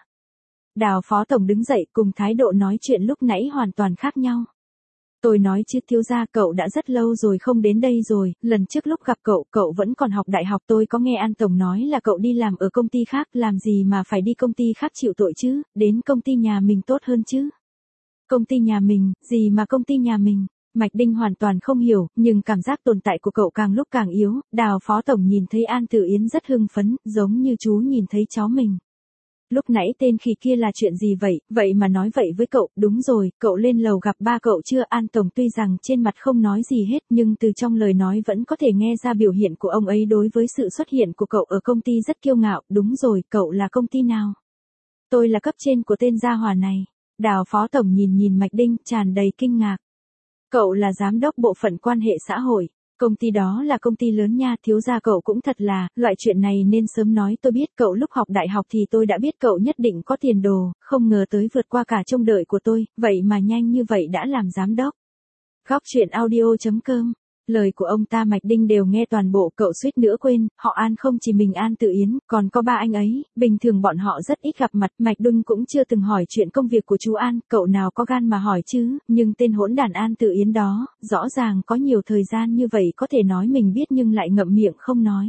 Đào Phó Tổng đứng dậy, cùng thái độ nói chuyện lúc nãy hoàn toàn khác nhau. Tôi nói chứ thiếu gia, cậu đã rất lâu rồi không đến đây rồi, lần trước lúc gặp cậu, cậu vẫn còn học đại học, tôi có nghe An Tổng nói là cậu đi làm ở công ty khác, làm gì mà phải đi công ty khác chịu tội chứ, đến công ty nhà mình tốt hơn chứ. Công ty nhà mình, gì mà công ty nhà mình? Mạch Đinh hoàn toàn không hiểu, nhưng cảm giác tồn tại của cậu càng lúc càng yếu. Đào Phó Tổng nhìn thấy An Tự Yến rất hưng phấn, giống như chú nhìn thấy cháu mình. Lúc nãy tên khỉ kia là chuyện gì vậy, vậy mà nói vậy với cậu, đúng rồi, cậu lên lầu gặp ba cậu chưa? An Tổng tuy rằng trên mặt không nói gì hết, nhưng từ trong lời nói vẫn có thể nghe ra biểu hiện của ông ấy đối với sự xuất hiện của cậu ở công ty rất kiêu ngạo, đúng rồi, cậu là công ty nào? Tôi là cấp trên của tên gia hỏa này. Đào Phó Tổng nhìn nhìn Mạch Đinh, tràn đầy kinh ngạc. Cậu là giám đốc bộ phận quan hệ xã hội. Công ty đó là công ty lớn nha, thiếu gia cậu cũng thật là, loại chuyện này nên sớm nói tôi biết, cậu lúc học đại học thì tôi đã biết cậu nhất định có tiền đồ, không ngờ tới vượt qua cả trông đợi của tôi, vậy mà nhanh như vậy đã làm giám đốc. Góc truyện audio chấm com. Lời của ông ta Mạch Đinh đều nghe toàn bộ, cậu suýt nữa quên, họ An không chỉ mình An Tự Yến, còn có ba anh ấy, bình thường bọn họ rất ít gặp mặt, Mạch Đinh cũng chưa từng hỏi chuyện công việc của chú An, cậu nào có gan mà hỏi chứ, nhưng tên hỗn đàn An Tự Yến đó, rõ ràng có nhiều thời gian như vậy có thể nói mình biết nhưng lại ngậm miệng không nói.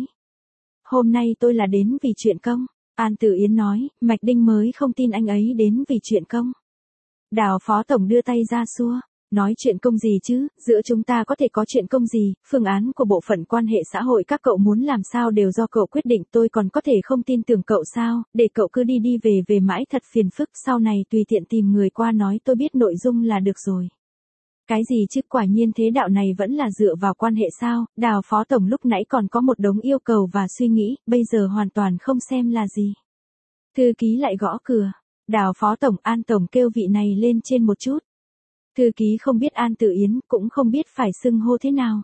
Hôm nay tôi là đến vì chuyện công, An Tự Yến nói, Mạch Đinh mới không tin anh ấy đến vì chuyện công. Đào Phó Tổng đưa tay ra xua. Nói chuyện công gì chứ, giữa chúng ta có thể có chuyện công gì, phương án của bộ phận quan hệ xã hội các cậu muốn làm sao đều do cậu quyết định, tôi còn có thể không tin tưởng cậu sao, để cậu cứ đi đi về về mãi thật phiền phức, sau này tùy tiện tìm người qua nói tôi biết nội dung là được rồi. Cái gì chứ, quả nhiên thế đạo này vẫn là dựa vào quan hệ sao? Đào Phó Tổng lúc nãy còn có một đống yêu cầu và suy nghĩ, bây giờ hoàn toàn không xem là gì. Thư ký lại gõ cửa. Đào Phó Tổng, An Tổng kêu vị này lên trên một chút. Thư ký không biết An Tự Yến, cũng không biết phải xưng hô thế nào.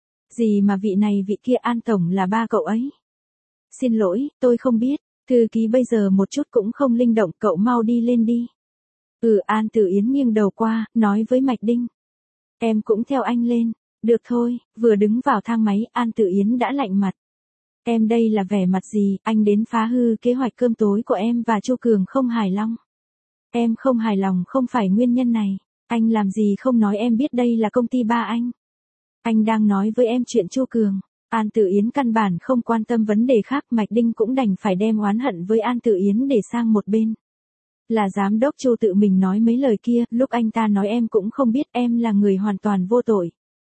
Gì mà vị này vị kia, An Tổng là ba cậu ấy. Xin lỗi, tôi không biết. Thư ký bây giờ một chút cũng không linh động, cậu mau đi lên đi. Ừ, An Tự Yến nghiêng đầu qua, nói với Mạch Đinh. Em cũng theo anh lên. Được thôi, vừa đứng vào thang máy, An Tự Yến đã lạnh mặt. Em đây là vẻ mặt gì, anh đến phá hư kế hoạch cơm tối của em và Chu Cường không hài lòng. Em không hài lòng không phải nguyên nhân này. Anh làm gì không nói em biết đây là công ty ba anh. Anh đang nói với em chuyện Chu Cường. An Tự Yến căn bản không quan tâm vấn đề khác, Mạch Đinh cũng đành phải đem oán hận với An Tự Yến để sang một bên. Là giám đốc Chu tự mình nói mấy lời kia, lúc anh ta nói em cũng không biết, em là người hoàn toàn vô tội.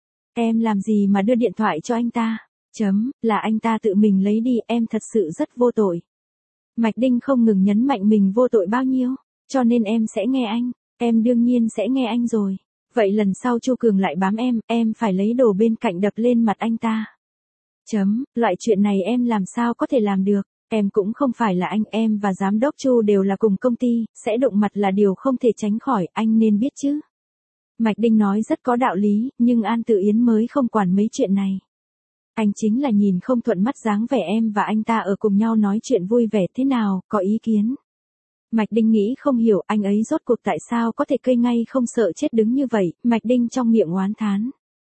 Em làm gì mà đưa điện thoại cho anh ta? Chấm, là anh ta tự mình lấy đi, em thật sự rất vô tội. Mạch Đinh không ngừng nhấn mạnh mình vô tội bao nhiêu, cho nên em sẽ nghe anh. Em đương nhiên sẽ nghe anh rồi. Vậy lần sau Chu Cường lại bám em, em phải lấy đồ bên cạnh đập lên mặt anh ta. Chấm, loại chuyện này em làm sao có thể làm được. Em cũng không phải là anh, em và giám đốc Chu đều là cùng công ty, sẽ đụng mặt là điều không thể tránh khỏi, anh nên biết chứ. Mạch Đinh nói rất có đạo lý, nhưng An Tự Yến mới không quản mấy chuyện này. Anh chính là nhìn không thuận mắt dáng vẻ em và anh ta ở cùng nhau nói chuyện vui vẻ thế nào, có ý kiến. Mạch Đinh nghĩ không hiểu anh ấy rốt cuộc tại sao có thể cây ngay không sợ chết đứng như vậy, Mạch Đinh trong miệng oán thán.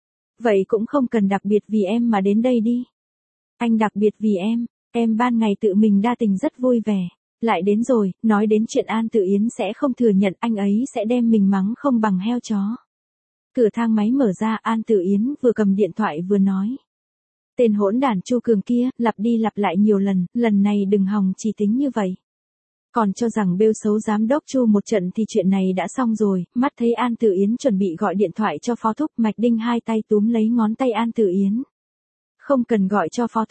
Vậy cũng không cần đặc biệt vì em mà đến đây đi. Anh đặc biệt vì em, em ban ngày tự mình đa tình rất vui vẻ. Lại đến rồi, nói đến chuyện An Tự Yến sẽ không thừa nhận, anh ấy sẽ đem mình mắng không bằng heo chó. Cửa thang máy mở ra, An Tự Yến vừa cầm điện thoại vừa nói. Tên hỗn đản Chu Cường kia, lặp đi lặp lại nhiều lần, lần này đừng hòng chỉ tính như vậy. Còn cho rằng bêu xấu giám đốc Chu một trận thì chuyện này đã xong rồi, mắt thấy An Tự Yến chuẩn bị gọi điện thoại cho Phó Thúc, Mạch Đinh hai tay túm lấy ngón tay An Tự Yến. Không cần gọi cho Phó Thúc,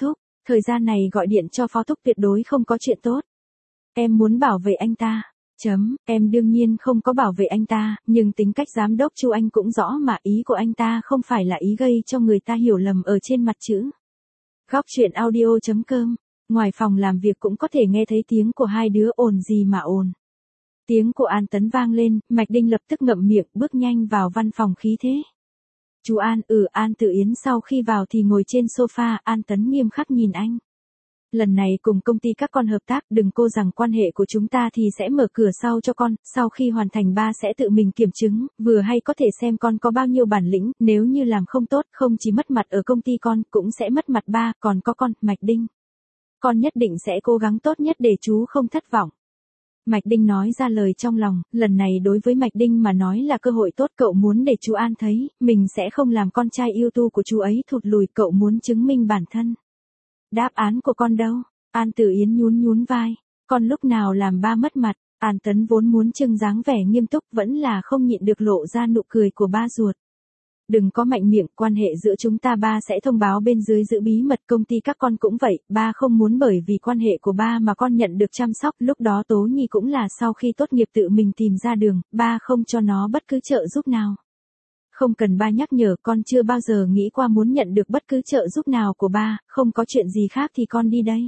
Thời gian này gọi điện cho Phó Thúc tuyệt đối không có chuyện tốt. Em muốn bảo vệ anh ta. Chấm, em đương nhiên không có bảo vệ anh ta, nhưng tính cách giám đốc Chu anh cũng rõ mà ý của anh ta không phải là ý gây cho người ta hiểu lầm ở trên mặt chữ. Góc chuyện audio chấm com. Ngoài phòng làm việc cũng có thể nghe thấy tiếng của hai đứa ồn gì mà ồn. Tiếng của An Tấn vang lên, Mạch Đinh lập tức ngậm miệng bước nhanh vào văn phòng khí thế. Chú An, ừ An Tử Yến sau khi vào thì ngồi trên sofa, An Tấn nghiêm khắc nhìn anh. Lần này cùng công ty các con hợp tác, đừng cô rằng quan hệ của chúng ta thì sẽ mở cửa sau cho con, sau khi hoàn thành ba sẽ tự mình kiểm chứng, vừa hay có thể xem con có bao nhiêu bản lĩnh, nếu như làm không tốt, không chỉ mất mặt ở công ty con, cũng sẽ mất mặt ba, còn có con, Mạch Đinh. Con nhất định sẽ cố gắng tốt nhất để chú không thất vọng. Mạch Đinh nói ra lời trong lòng, lần này đối với Mạch Đinh mà nói là cơ hội tốt, cậu muốn để chú An thấy, mình sẽ không làm con trai yêu tu của chú ấy thụt lùi, cậu muốn chứng minh bản thân. Đáp án của con đâu? An Tử Yến nhún nhún vai, con lúc nào làm ba mất mặt. An Tấn vốn muốn trưng dáng vẻ nghiêm túc vẫn là không nhịn được lộ ra nụ cười của ba ruột. Đừng có mạnh miệng, quan hệ giữa chúng ta ba sẽ thông báo bên dưới giữ bí mật, công ty các con cũng vậy, ba không muốn bởi vì quan hệ của ba mà con nhận được chăm sóc, lúc đó Tố Nhi cũng là sau khi tốt nghiệp tự mình tìm ra đường, ba không cho nó bất cứ trợ giúp nào. Không cần ba nhắc nhở, con chưa bao giờ nghĩ qua muốn nhận được bất cứ trợ giúp nào của ba, không có chuyện gì khác thì con đi đây.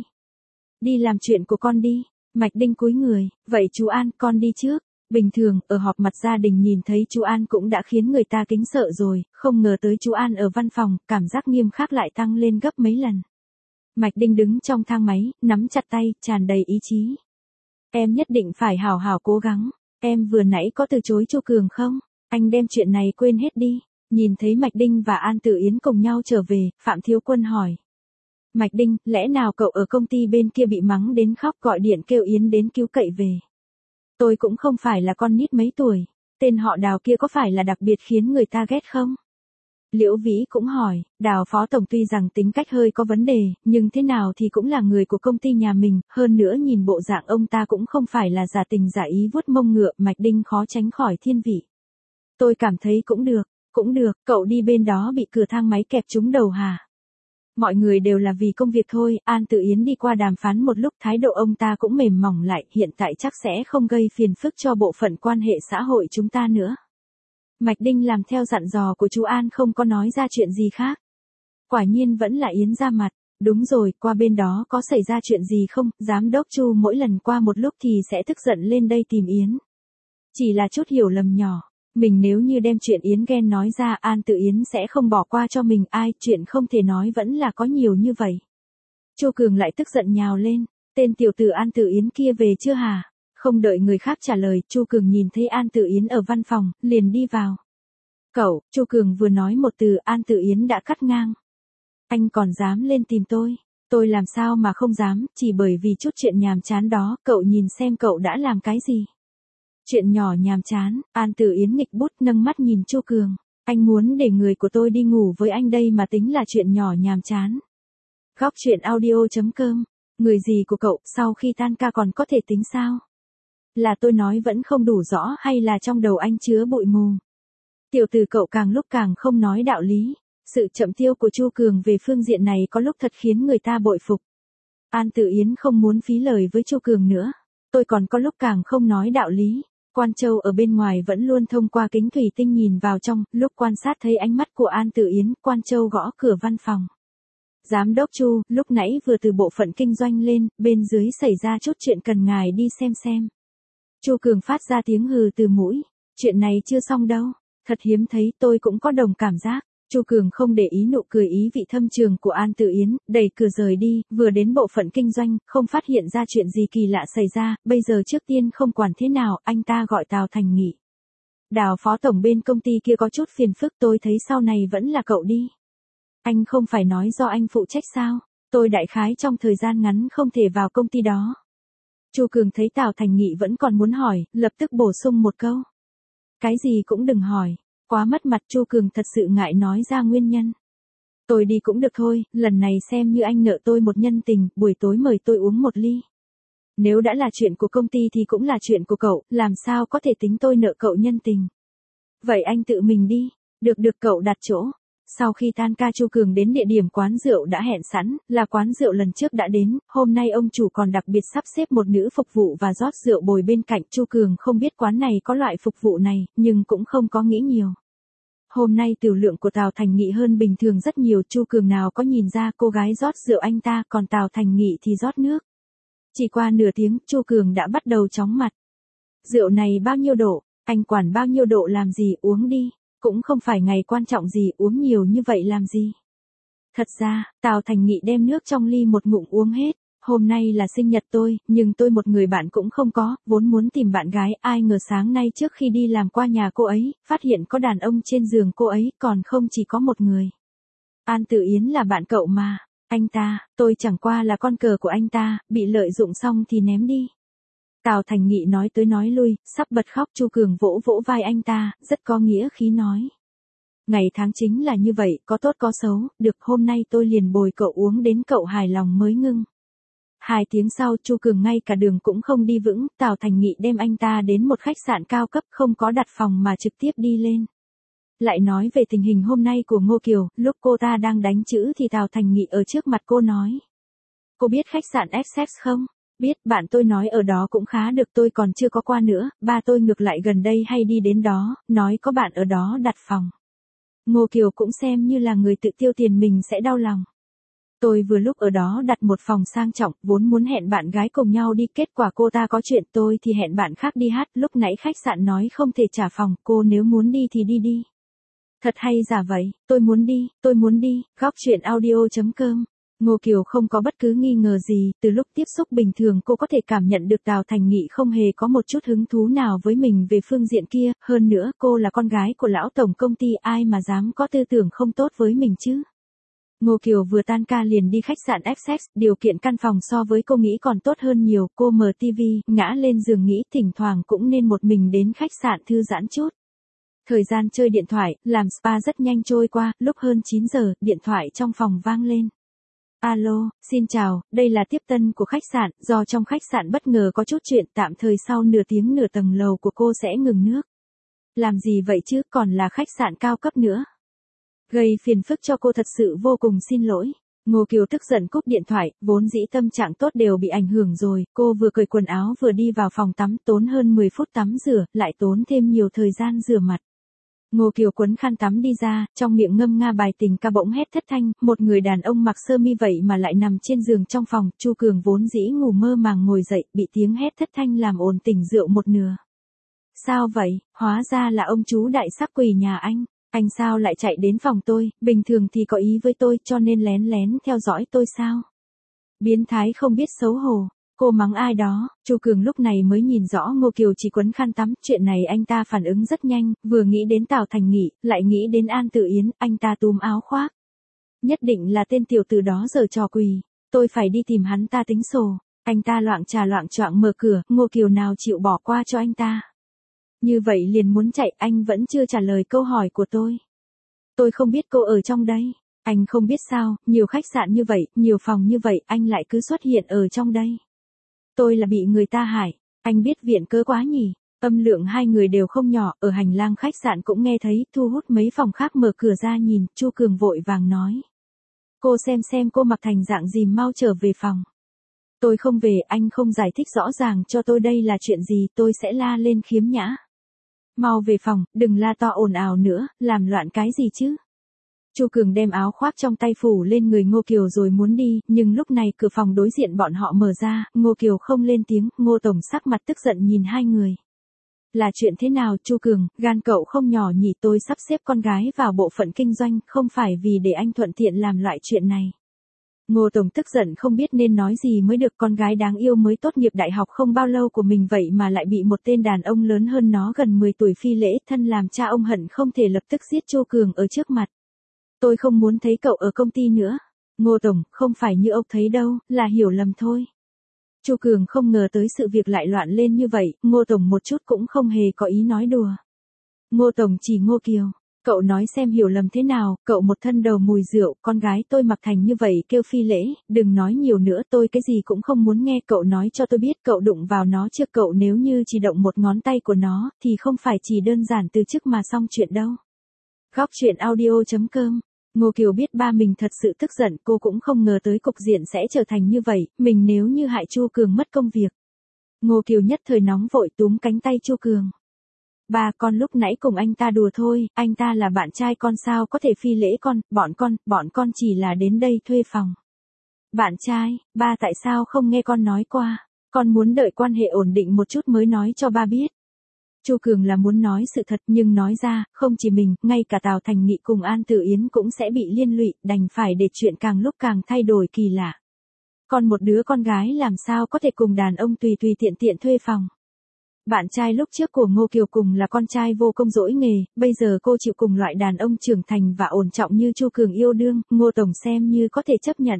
Đi làm chuyện của con đi. Mạch Đinh cúi người, vậy chú An, con đi trước. Bình thường, ở họp mặt gia đình nhìn thấy chú An cũng đã khiến người ta kính sợ rồi, không ngờ tới chú An ở văn phòng, cảm giác nghiêm khắc lại tăng lên gấp mấy lần. Mạch Đinh đứng trong thang máy, nắm chặt tay, tràn đầy ý chí. Em nhất định phải hào hào cố gắng, em vừa nãy có từ chối Chu Cường không? Anh đem chuyện này quên hết đi. Nhìn thấy Mạch Đinh và An Tử Yến cùng nhau trở về, Phạm Thiếu Quân hỏi. Mạch Đinh, lẽ nào cậu ở công ty bên kia bị mắng đến khóc gọi điện kêu Yến đến cứu cậy về? Tôi cũng không phải là con nít mấy tuổi, tên họ Đào kia có phải là đặc biệt khiến người ta ghét không? Liễu Vĩ cũng hỏi, Đào phó tổng tuy rằng tính cách hơi có vấn đề, nhưng thế nào thì cũng là người của công ty nhà mình, hơn nữa nhìn bộ dạng ông ta cũng không phải là giả tình giả ý vuốt mông ngựa, Mạch Đinh khó tránh khỏi thiên vị. Tôi cảm thấy cũng được, cũng được, cậu đi bên đó bị cửa thang máy kẹp trúng đầu hả? Mọi người đều là vì công việc thôi, An Tử Yến đi qua đàm phán một lúc thái độ ông ta cũng mềm mỏng lại, hiện tại chắc sẽ không gây phiền phức cho bộ phận quan hệ xã hội chúng ta nữa. Mạch Đinh làm theo dặn dò của chú An không có nói ra chuyện gì khác. Quả nhiên vẫn là Yến ra mặt, đúng rồi, qua bên đó có xảy ra chuyện gì không, giám đốc Chu mỗi lần qua một lúc thì sẽ tức giận lên đây tìm Yến. Chỉ là chút hiểu lầm nhỏ. Mình nếu như đem chuyện Yến ghen nói ra, An Tử Yến sẽ không bỏ qua cho mình, ai, chuyện không thể nói vẫn là có nhiều như vậy. Chu Cường lại tức giận nhào lên, tên tiểu tử An Tử Yến kia về chưa hả? Không đợi người khác trả lời, Chu Cường nhìn thấy An Tử Yến ở văn phòng, liền đi vào. Cậu, Chu Cường vừa nói một từ, An Tử Yến đã cắt ngang. Anh còn dám lên tìm tôi? Tôi làm sao mà không dám, chỉ bởi vì chút chuyện nhàm chán đó, cậu nhìn xem cậu đã làm cái gì. Chuyện nhỏ nhàm chán, An Tử Yến nghịch bút nâng mắt nhìn Chu Cường. Anh muốn để người của tôi đi ngủ với anh đây mà tính là chuyện nhỏ nhàm chán. Góc chuyện audio chấm com. Người gì của cậu sau khi tan ca còn có thể tính sao? Là tôi nói vẫn không đủ rõ hay là trong đầu anh chứa bụi mù? Tiểu tử cậu càng lúc càng không nói đạo lý. Sự chậm tiêu của Chu Cường về phương diện này có lúc thật khiến người ta bội phục. An Tử Yến không muốn phí lời với Chu Cường nữa. Tôi còn có lúc càng không nói đạo lý. Quan Châu ở bên ngoài vẫn luôn thông qua kính thủy tinh nhìn vào trong, lúc quan sát thấy ánh mắt của An Tử Yến, Quan Châu gõ cửa văn phòng. Giám đốc Chu, lúc nãy vừa từ bộ phận kinh doanh lên, bên dưới xảy ra chút chuyện cần ngài đi xem xem. Chu Cường phát ra tiếng hừ từ mũi, chuyện này chưa xong đâu, thật hiếm thấy, tôi cũng có đồng cảm giác. Chu Cường không để ý nụ cười ý vị thâm trường của An Tử Yến, đẩy cửa rời đi, vừa đến bộ phận kinh doanh, không phát hiện ra chuyện gì kỳ lạ xảy ra, bây giờ trước tiên không quản thế nào, anh ta gọi Tào Thành nghỉ. Đào phó tổng bên công ty kia có chút phiền phức, tôi thấy sau này vẫn là cậu đi. Anh không phải nói do anh phụ trách sao, tôi đại khái trong thời gian ngắn không thể vào công ty đó. Chu Cường thấy Tào Thành Nghị vẫn còn muốn hỏi, lập tức bổ sung một câu. Cái gì cũng đừng hỏi. Quá mất mặt, Chu Cường thật sự ngại nói ra nguyên nhân. Tôi đi cũng được thôi, lần này xem như anh nợ tôi một nhân tình, buổi tối mời tôi uống một ly. Nếu đã là chuyện của công ty thì cũng là chuyện của cậu, làm sao có thể tính tôi nợ cậu nhân tình. Vậy anh tự mình đi, được được cậu đặt chỗ. sau khi tan ca Chu Cường đến địa điểm quán rượu đã hẹn sẵn, là quán rượu lần trước đã đến, hôm nay ông chủ còn đặc biệt sắp xếp một nữ phục vụ và rót rượu bồi bên cạnh. Chu Cường không biết quán này có loại phục vụ này, nhưng cũng không có nghĩ nhiều. Hôm nay tiểu lượng của Tào Thành Nghị hơn bình thường rất nhiều, Chu Cường nào có nhìn ra cô gái rót rượu anh ta, còn Tào Thành Nghị thì rót nước. Chỉ qua nửa tiếng, Chu Cường đã bắt đầu chóng mặt. Rượu này bao nhiêu độ, anh quản bao nhiêu độ làm gì, uống đi, cũng không phải ngày quan trọng gì, uống nhiều như vậy làm gì. Thật ra, Tào Thành Nghị đem nước trong ly một ngụm uống hết. Hôm nay là sinh nhật tôi, nhưng tôi một người bạn cũng không có, vốn muốn tìm bạn gái, ai ngờ sáng nay trước khi đi làm qua nhà cô ấy, phát hiện có đàn ông trên giường cô ấy, còn không chỉ có một người. An Tử Yến là bạn cậu mà, anh ta, tôi chẳng qua là con cờ của anh ta, bị lợi dụng xong thì ném đi. Tào Thành Nghị nói tới nói lui, sắp bật khóc. Chu Cường vỗ vỗ vai anh ta, rất có nghĩa khí nói. Ngày tháng chính là như vậy, có tốt có xấu, được hôm nay tôi liền bồi cậu uống đến cậu hài lòng mới ngưng. Hai tiếng sau Chu Cường ngay cả đường cũng không đi vững, Tào Thành Nghị đem anh ta đến một khách sạn cao cấp không có đặt phòng mà trực tiếp đi lên. Lại nói về tình hình hôm nay của Ngô Kiều, lúc cô ta đang đánh chữ thì Tào Thành Nghị ở trước mặt cô nói. Cô biết khách sạn Essex không? Biết, bạn tôi nói ở đó cũng khá được, tôi còn chưa có qua nữa, ba tôi ngược lại gần đây hay đi đến đó, nói có bạn ở đó đặt phòng. Ngô Kiều cũng xem như là người tự tiêu tiền mình sẽ đau lòng. Tôi vừa lúc ở đó đặt một phòng sang trọng, vốn muốn hẹn bạn gái cùng nhau đi, kết quả cô ta có chuyện, tôi thì hẹn bạn khác đi hát, lúc nãy khách sạn nói không thể trả phòng, cô nếu muốn đi thì đi đi. Thật hay giả vậy, tôi muốn đi, tôi muốn đi, góc chuyện audio chấm com. Ngô Kiều không có bất cứ nghi ngờ gì, từ lúc tiếp xúc bình thường cô có thể cảm nhận được Tào Thành Nghị không hề có một chút hứng thú nào với mình về phương diện kia, hơn nữa cô là con gái của lão tổng công ty, ai mà dám có tư tưởng không tốt với mình chứ. Ngô Kiều vừa tan ca liền đi khách sạn Essex, điều kiện căn phòng so với cô nghĩ còn tốt hơn nhiều, cô mở tivi, ngã lên giường nghĩ thỉnh thoảng cũng nên một mình đến khách sạn thư giãn chút. Thời gian chơi điện thoại, làm spa rất nhanh trôi qua, lúc hơn chín giờ, điện thoại trong phòng vang lên. Alo, xin chào, đây là tiếp tân của khách sạn, do trong khách sạn bất ngờ có chút chuyện, tạm thời sau nửa tiếng nửa tầng lầu của cô sẽ ngừng nước. Làm gì vậy chứ, còn là khách sạn cao cấp nữa. Gây phiền phức cho cô, thật sự vô cùng xin lỗi. Ngô Kiều tức giận cúp điện thoại, vốn dĩ tâm trạng tốt đều bị ảnh hưởng rồi, cô vừa cởi quần áo vừa đi vào phòng tắm, tốn hơn mười phút tắm rửa, lại tốn thêm nhiều thời gian rửa mặt. Ngô Kiều quấn khăn tắm đi ra, trong miệng ngâm nga bài tình ca bỗng hét thất thanh, một người đàn ông mặc sơ mi vậy mà lại nằm trên giường trong phòng. Chu Cường vốn dĩ ngủ mơ màng ngồi dậy, bị tiếng hét thất thanh làm ồn tỉnh rượu một nửa. Sao vậy, hóa ra là ông chú đại sắc quỷ nhà anh, anh sao lại chạy đến phòng tôi, bình thường thì có ý với tôi cho nên lén lén theo dõi tôi sao? Biến thái không biết xấu hổ. Cô mắng ai đó, Chu Cường lúc này mới nhìn rõ Ngô Kiều chỉ quấn khăn tắm, chuyện này anh ta phản ứng rất nhanh, vừa nghĩ đến Tào Thành Nghị, lại nghĩ đến An Tử Yến, anh ta túm áo khoác. Nhất định là tên tiểu tử đó giở trò quỷ, tôi phải đi tìm hắn ta tính sổ. Anh ta loạng trà loạng choạng mở cửa, Ngô Kiều nào chịu bỏ qua cho anh ta. Như vậy liền muốn chạy, anh vẫn chưa trả lời câu hỏi của tôi. Tôi không biết cô ở trong đây. Anh không biết sao, nhiều khách sạn như vậy, nhiều phòng như vậy, anh lại cứ xuất hiện ở trong đây. Tôi là bị người ta hại, anh biết viện cớ quá nhỉ. Âm lượng hai người đều không nhỏ, ở hành lang khách sạn cũng nghe thấy, thu hút mấy phòng khác mở cửa ra nhìn, Chu Cường vội vàng nói. Cô xem xem cô mặc thành dạng gì, mau trở về phòng. Tôi không về, anh không giải thích rõ ràng cho tôi đây là chuyện gì, tôi sẽ la lên khiếm nhã. Mau về phòng, đừng la to ồn ào nữa, làm loạn cái gì chứ. Chu Cường đem áo khoác trong tay phủ lên người Ngô Kiều rồi muốn đi, nhưng lúc này cửa phòng đối diện bọn họ mở ra, Ngô Kiều không lên tiếng, Ngô tổng sắc mặt tức giận nhìn hai người. Là chuyện thế nào Chu Cường, gan cậu không nhỏ nhỉ, tôi sắp xếp con gái vào bộ phận kinh doanh, không phải vì để anh thuận tiện làm loại chuyện này. Ngô tổng tức giận không biết nên nói gì mới được, con gái đáng yêu mới tốt nghiệp đại học không bao lâu của mình vậy mà lại bị một tên đàn ông lớn hơn nó gần mười tuổi phi lễ, thân làm cha ông hận không thể lập tức giết Chu Cường ở trước mặt. Tôi không muốn thấy cậu ở công ty nữa. Ngô tổng, không phải như ông thấy đâu, là hiểu lầm thôi. Chu Cường không ngờ tới sự việc lại loạn lên như vậy, Ngô tổng một chút cũng không hề có ý nói đùa. Ngô tổng chỉ Ngô Kiều, cậu nói xem hiểu lầm thế nào, cậu một thân đầu mùi rượu, con gái tôi mặc thành như vậy kêu phi lễ, đừng nói nhiều nữa, tôi cái gì cũng không muốn nghe, cậu nói cho tôi biết cậu đụng vào nó chưa, cậu nếu như chỉ động một ngón tay của nó, thì không phải chỉ đơn giản từ chức mà xong chuyện đâu. Góc chuyện audio chấm com Ngô Kiều biết ba mình thật sự tức giận, cô cũng không ngờ tới cục diện sẽ trở thành như vậy, mình nếu như hại Chu Cường mất công việc. Ngô Kiều nhất thời nóng vội túm cánh tay Chu Cường. Ba, con lúc nãy cùng anh ta đùa thôi, anh ta là bạn trai con sao có thể phi lễ con, bọn con, bọn con chỉ là đến đây thuê phòng. Bạn trai, ba tại sao không nghe con nói qua, con muốn đợi quan hệ ổn định một chút mới nói cho ba biết. Chu Cường là muốn nói sự thật nhưng nói ra, không chỉ mình, ngay cả Tào Thành Nghị cùng An Tử Yến cũng sẽ bị liên lụy, đành phải để chuyện càng lúc càng thay đổi kỳ lạ. Còn một đứa con gái làm sao có thể cùng đàn ông tùy tùy tiện tiện thuê phòng. Bạn trai lúc trước của Ngô Kiều cùng là con trai vô công dỗi nghề, bây giờ cô chịu cùng loại đàn ông trưởng thành và ổn trọng như Chu Cường yêu đương, Ngô Tổng xem như có thể chấp nhận.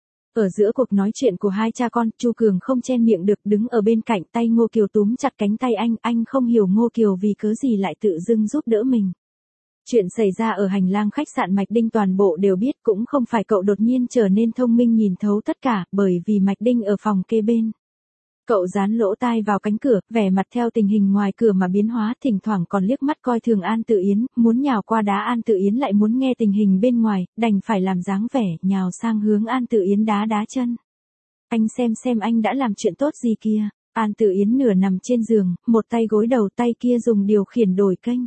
Ở giữa cuộc nói chuyện của hai cha con, Chu Cường không chen miệng được, đứng ở bên cạnh, tay Ngô Kiều túm chặt cánh tay anh, anh không hiểu Ngô Kiều vì cớ gì lại tự dưng giúp đỡ mình. Chuyện xảy ra ở hành lang khách sạn Mạch Đinh toàn bộ đều biết, cũng không phải cậu đột nhiên trở nên thông minh nhìn thấu tất cả, bởi vì Mạch Đinh ở phòng kế bên. Cậu dán lỗ tai vào cánh cửa, vẻ mặt theo tình hình ngoài cửa mà biến hóa, thỉnh thoảng còn liếc mắt coi thường An Tự Yến, muốn nhào qua đá An Tự Yến lại muốn nghe tình hình bên ngoài, đành phải làm dáng vẻ, nhào sang hướng An Tự Yến đá đá chân. Anh xem xem anh đã làm chuyện tốt gì kia. An Tự Yến nửa nằm trên giường, một tay gối đầu, tay kia dùng điều khiển đổi kênh.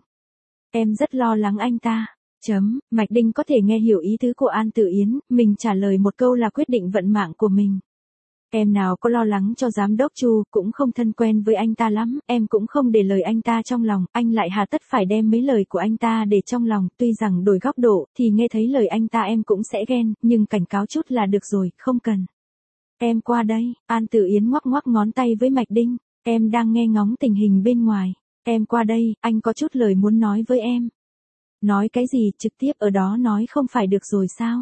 Em rất lo lắng anh ta. Chấm, Mạch Đinh có thể nghe hiểu ý tứ của An Tự Yến, mình trả lời một câu là quyết định vận mạng của mình. Em nào có lo lắng cho giám đốc Chu, cũng không thân quen với anh ta lắm, em cũng không để lời anh ta trong lòng, anh lại hà tất phải đem mấy lời của anh ta để trong lòng, tuy rằng đổi góc độ, thì nghe thấy lời anh ta em cũng sẽ ghen, nhưng cảnh cáo chút là được rồi, không cần. Em qua đây, An Tự Yến ngoắc ngoắc ngón tay với Mạch Đinh, em đang nghe ngóng tình hình bên ngoài, em qua đây, anh có chút lời muốn nói với em. Nói cái gì, trực tiếp ở đó nói không phải được rồi sao?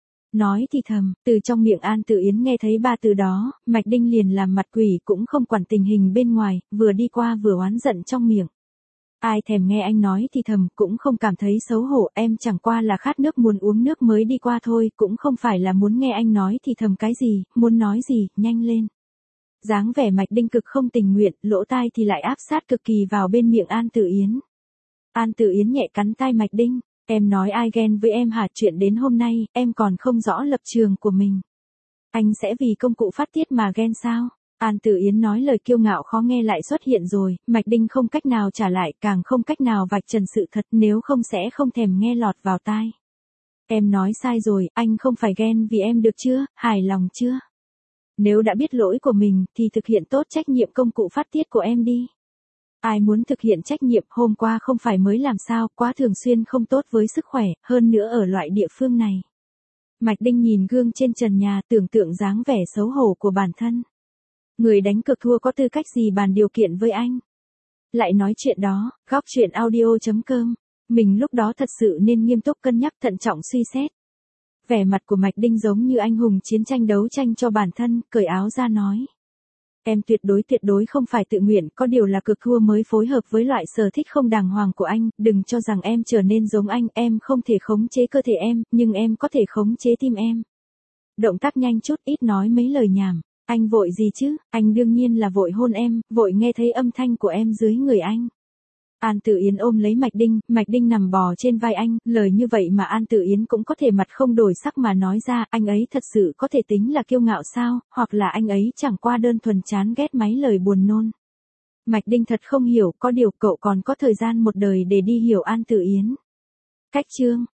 Nói thì thầm, từ trong miệng An Tự Yến nghe thấy ba từ đó, Mạch Đinh liền làm mặt quỷ cũng không quản tình hình bên ngoài, vừa đi qua vừa oán giận trong miệng. Ai thèm nghe anh nói thì thầm, cũng không cảm thấy xấu hổ, em chẳng qua là khát nước muốn uống nước mới đi qua thôi, cũng không phải là muốn nghe anh nói thì thầm cái gì, muốn nói gì, nhanh lên. Dáng vẻ Mạch Đinh cực không tình nguyện, lỗ tai thì lại áp sát cực kỳ vào bên miệng An Tự Yến. An Tự Yến nhẹ cắn tai Mạch Đinh. Em nói ai ghen với em hả, chuyện đến hôm nay, em còn không rõ lập trường của mình. Anh sẽ vì công cụ phát tiết mà ghen sao? An Tự Yến nói lời kiêu ngạo khó nghe lại xuất hiện rồi, Mạch Đinh không cách nào trả lại, càng không cách nào vạch trần sự thật, nếu không sẽ không thèm nghe lọt vào tai. Em nói sai rồi, anh không phải ghen vì em được chưa, hài lòng chưa? Nếu đã biết lỗi của mình, thì thực hiện tốt trách nhiệm công cụ phát tiết của em đi. Ai muốn thực hiện trách nhiệm, hôm qua không phải mới làm sao, quá thường xuyên không tốt với sức khỏe, hơn nữa ở loại địa phương này. Mạch Đinh nhìn gương trên trần nhà, tưởng tượng dáng vẻ xấu hổ của bản thân. Người đánh cược thua có tư cách gì bàn điều kiện với anh? Lại nói chuyện đó, góc chuyện audio chấm com. Mình lúc đó thật sự nên nghiêm túc cân nhắc, thận trọng suy xét. Vẻ mặt của Mạch Đinh giống như anh hùng chiến tranh đấu tranh cho bản thân, cởi áo ra nói. Em tuyệt đối tuyệt đối không phải tự nguyện, có điều là cực thua mới phối hợp với loại sở thích không đàng hoàng của anh, đừng cho rằng em trở nên giống anh, em không thể khống chế cơ thể em, nhưng em có thể khống chế tim em. Động tác nhanh chút, ít nói mấy lời nhảm, anh vội gì chứ, anh đương nhiên là vội hôn em, vội nghe thấy âm thanh của em dưới người anh. An Tự Yến ôm lấy Mạch Đinh, Mạch Đinh nằm bò trên vai anh, lời như vậy mà An Tự Yến cũng có thể mặt không đổi sắc mà nói ra, anh ấy thật sự có thể tính là kiêu ngạo sao, hoặc là anh ấy chẳng qua đơn thuần chán ghét mấy lời buồn nôn. Mạch Đinh thật không hiểu, có điều cậu còn có thời gian một đời để đi hiểu An Tự Yến. Cách chương